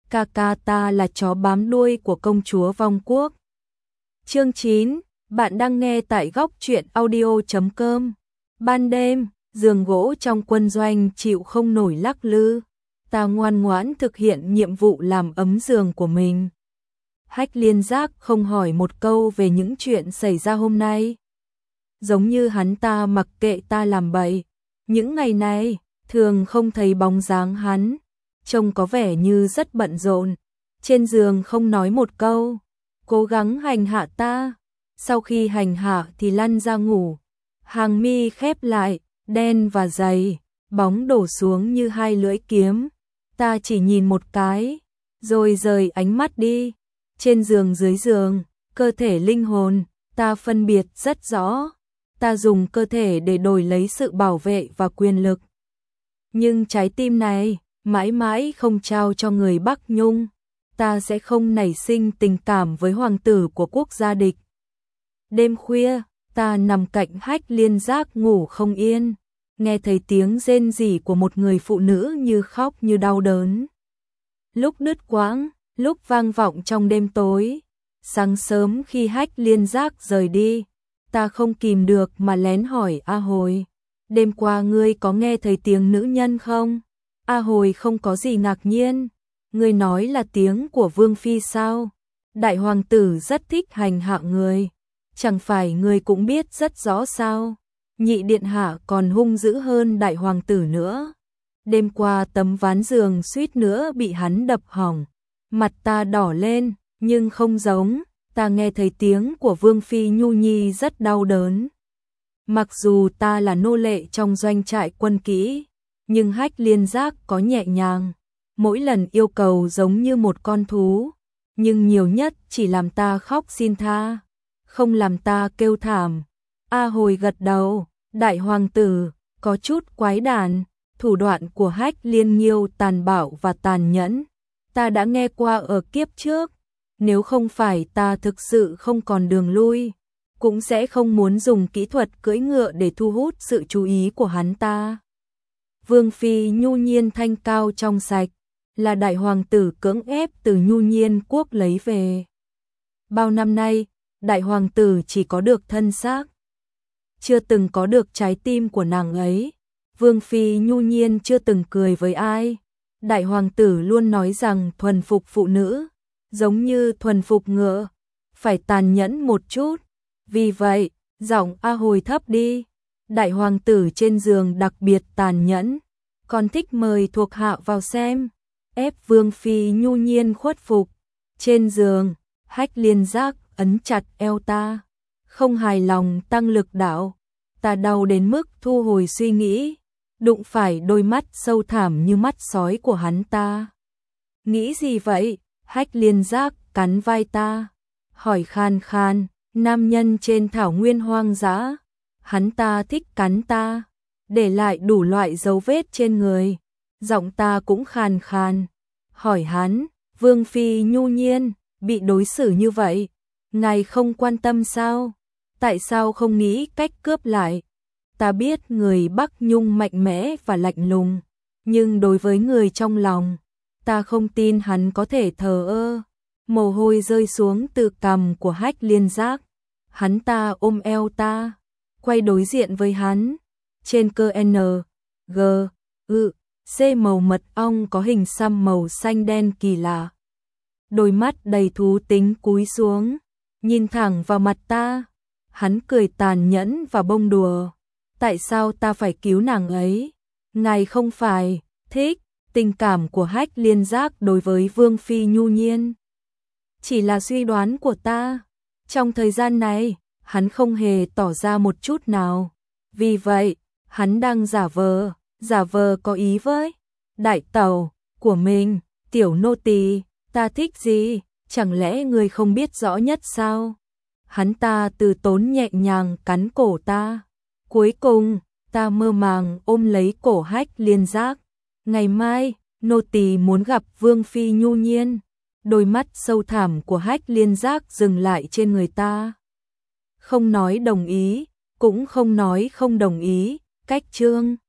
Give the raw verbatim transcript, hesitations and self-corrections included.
ca ca ta là chó bám đuôi của công chúa vong quốc. Chương chín, bạn đang nghe tại góc truyện audio chấm com. Ban đêm, giường gỗ trong quân doanh chịu không nổi lắc lư. Ta ngoan ngoãn thực hiện nhiệm vụ làm ấm giường của mình. Hách Liên Giác không hỏi một câu về những chuyện xảy ra hôm nay. Giống như hắn ta mặc kệ ta làm bậy. Những ngày này, thường không thấy bóng dáng hắn. Trông có vẻ như rất bận rộn. Trên giường không nói một câu. Cố gắng hành hạ ta. Sau khi hành hạ thì lăn ra ngủ. Hàng mi khép lại, đen và dày. Bóng đổ xuống như hai lưỡi kiếm. Ta chỉ nhìn một cái, rồi rời ánh mắt đi. Trên giường dưới giường, cơ thể linh hồn, ta phân biệt rất rõ. Ta dùng cơ thể để đổi lấy sự bảo vệ và quyền lực. Nhưng trái tim này, mãi mãi không trao cho người Bắc Nhung. Ta sẽ không nảy sinh tình cảm với hoàng tử của quốc gia địch. Đêm khuya, ta nằm cạnh Hách Liên Giác ngủ không yên. Nghe thấy tiếng rên rỉ của một người phụ nữ như khóc như đau đớn. Lúc đứt quãng, lúc vang vọng trong đêm tối. Sáng sớm khi Hách Liên Giác rời đi, ta không kìm được mà lén hỏi A Hồi. Đêm qua ngươi có nghe thấy tiếng nữ nhân không? A Hồi không có gì ngạc nhiên. Ngươi nói là tiếng của Vương Phi sao? Đại hoàng tử rất thích hành hạ người. Chẳng phải ngươi cũng biết rất rõ sao? Nhị điện hạ còn hung dữ hơn đại hoàng tử nữa. Đêm qua tấm ván giường suýt nữa bị hắn đập hỏng. Mặt ta đỏ lên, nhưng không giống. Ta nghe thấy tiếng của Vương Phi nhu nhi rất đau đớn. Mặc dù ta là nô lệ trong doanh trại quân kỹ, nhưng Hách Liên Giác có nhẹ nhàng. Mỗi lần yêu cầu giống như một con thú, nhưng nhiều nhất chỉ làm ta khóc xin tha, không làm ta kêu thảm. A Hồi gật đầu, đại hoàng tử, có chút quái đản, thủ đoạn của Hách Liên Nghiêu tàn bạo và tàn nhẫn. Ta đã nghe qua ở kiếp trước, nếu không phải ta thực sự không còn đường lui, cũng sẽ không muốn dùng kỹ thuật cưỡi ngựa để thu hút sự chú ý của hắn ta. Vương Phi nhu nhiên thanh cao trong sạch, là đại hoàng tử cưỡng ép từ nhu nhiên quốc lấy về. Bao năm nay, đại hoàng tử chỉ có được thân xác, chưa từng có được trái tim của nàng ấy. Vương Phi nhu nhiên chưa từng cười với ai. Đại hoàng tử luôn nói rằng thuần phục phụ nữ, giống như thuần phục ngựa, phải tàn nhẫn một chút. Vì vậy, giọng A Hồi thấp đi. Đại hoàng tử trên giường đặc biệt tàn nhẫn, còn thích mời thuộc hạ vào xem. Ép Vương Phi nhu nhiên khuất phục. Trên giường, Hách Liên Giác ấn chặt eo ta. Không hài lòng tăng lực đạo. Ta đau đến mức thu hồi suy nghĩ. Đụng phải đôi mắt sâu thẳm như mắt sói của hắn ta. Nghĩ gì vậy? Hách Liên Giác cắn vai ta. Hỏi khan khan, nam nhân trên thảo nguyên hoang dã. Hắn ta thích cắn ta, để lại đủ loại dấu vết trên người. Giọng ta cũng khàn khàn. Hỏi hắn, Vương Phi nhu nhiên, bị đối xử như vậy, ngài không quan tâm sao? Tại sao không nghĩ cách cướp lại? Ta biết người Bắc Nhung mạnh mẽ và lạnh lùng, nhưng đối với người trong lòng, ta không tin hắn có thể thờ ơ. Mồ hôi rơi xuống từ cằm của Hách Liên Giác. Hắn ta ôm eo ta, quay đối diện với hắn. Trên cơ N, G, ư, C màu mật ong có hình xăm màu xanh đen kỳ lạ. Đôi mắt đầy thú tính cúi xuống, nhìn thẳng vào mặt ta. Hắn cười tàn nhẫn và bông đùa. Tại sao ta phải cứu nàng ấy? Ngài không phải thích tình cảm của Hách Liên Giác đối với Vương Phi nhu nhiên. Chỉ là suy đoán của ta. Trong thời gian này, hắn không hề tỏ ra một chút nào. Vì vậy, hắn đang giả vờ, giả vờ có ý với đại tẩu của mình. Tiểu nô tỳ, ta thích gì? Chẳng lẽ người không biết rõ nhất sao? Hắn ta từ tốn nhẹ nhàng cắn cổ ta. Cuối cùng, ta mơ màng ôm lấy cổ Hách Liên Giác. Ngày mai, nô tỳ muốn gặp Vương Phi nhu nhiên. Đôi mắt sâu thẳm của Hách Liên Giác dừng lại trên người ta. Không nói đồng ý, cũng không nói không đồng ý. Cách chương